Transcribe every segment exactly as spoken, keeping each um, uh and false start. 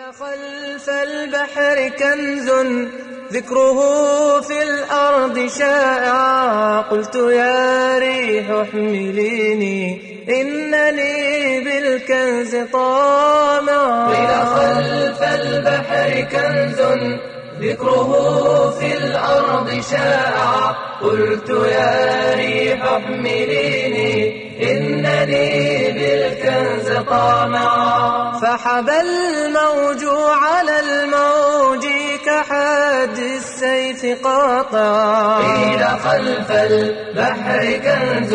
خلف البحر كنز ذكره في الأرض شائع. قلت يا ريح احمليني إنني بالكنز طامع. قيل خلف البحر كنز ذكره في الأرض شائع. قلت يا ريح احمليني إنني بالكنز طامع. فحب الموج على الموج كحد السيف قاطع. قيل خلف البحر كنز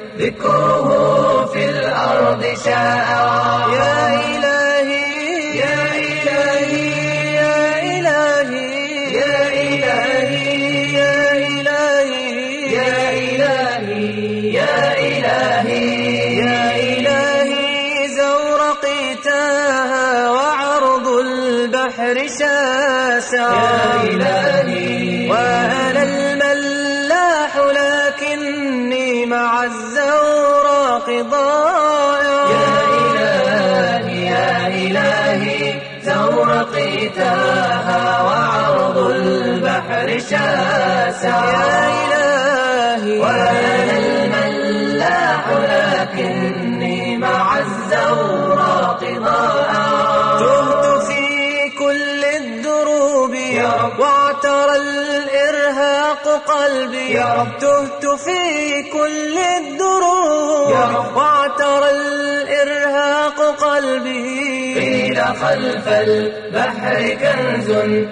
ذكره في الأرض شائع. يا إلهي يا إلهي يا إلهي يا إلهي يا إلهي يا إلهي يا إلهي يا إلهي زورقي تاها وعرض البحر شاسع. يا إلهي وأنا الملاح لكني مع الزوراق ضائع. يا إلهي يا إلهي زورقي تاها وعرض البحر شاسع. يا إلهي وأنا الملاح لكني مع الزوراق ضائع. تهت في كل الدروب يا رب واعترى الإرهاق قلبي. يا رب تهت في كل الدروب يا رب واعترى الإرهاق قلبي. قيل خلف البحر كنز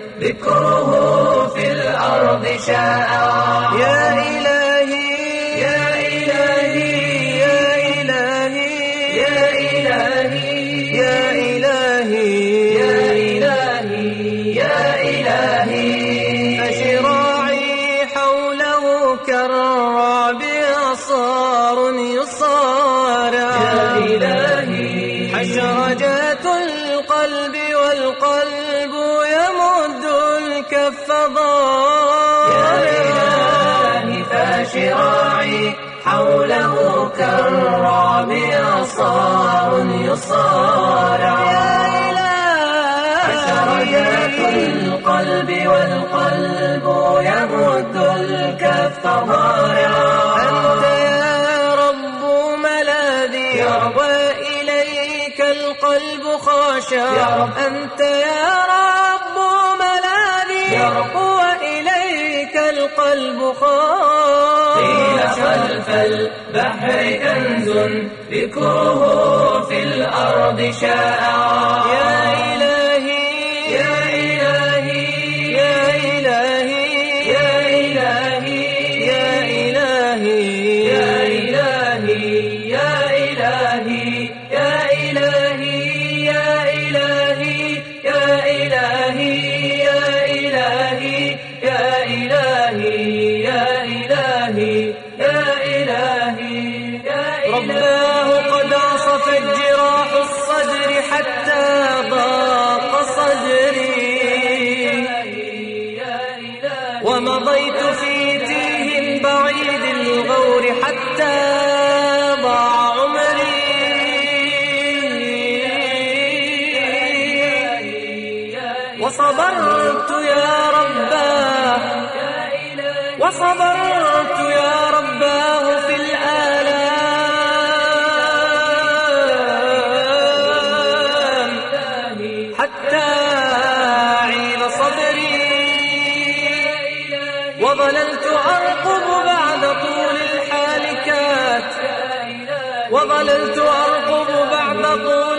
ذكره في الأرض شائع. يا إلهي يا إلهي يا إلهي يا إلهي يا إلهي يا إلهي يا إلهي فشراعي حوله كالرعب إعصار يصارع. يا إلهي حشرجات القلب والقلب يمد الكف يا ضارعا. إلهي فشراعي حوله كالرعب إعصار يصارع. يا حشرجات إلهي القلب والقلب يمد الكف ضارعا. أنت يا رب ملاذي يا رب وإليك القلب خاشع. يا رب أنت يا رب ملاذي يا رب وإليك القلب قيل خاشع. خلف البحر كنز ذكره في الأرض شائع. يا إلهي يا إلهي يا إلهي يا إلهي يا إلهي يا إلهي يا إلهي يا إلهي يا إلهي يا إلهي يا إلهي يا إلهي يا إلهي يا إلهي يا رباه قد عصفت جراح الصدر حتى ضاق صدري. ومضيت في تيه بعيد الغور حتى ضاع عمري. وصبرت يا رباه وصبرت يا رباه في الآلام حتى عيل صدري. وظللت أرقب بعد طول الحالكات وظللت أرقب بعد طول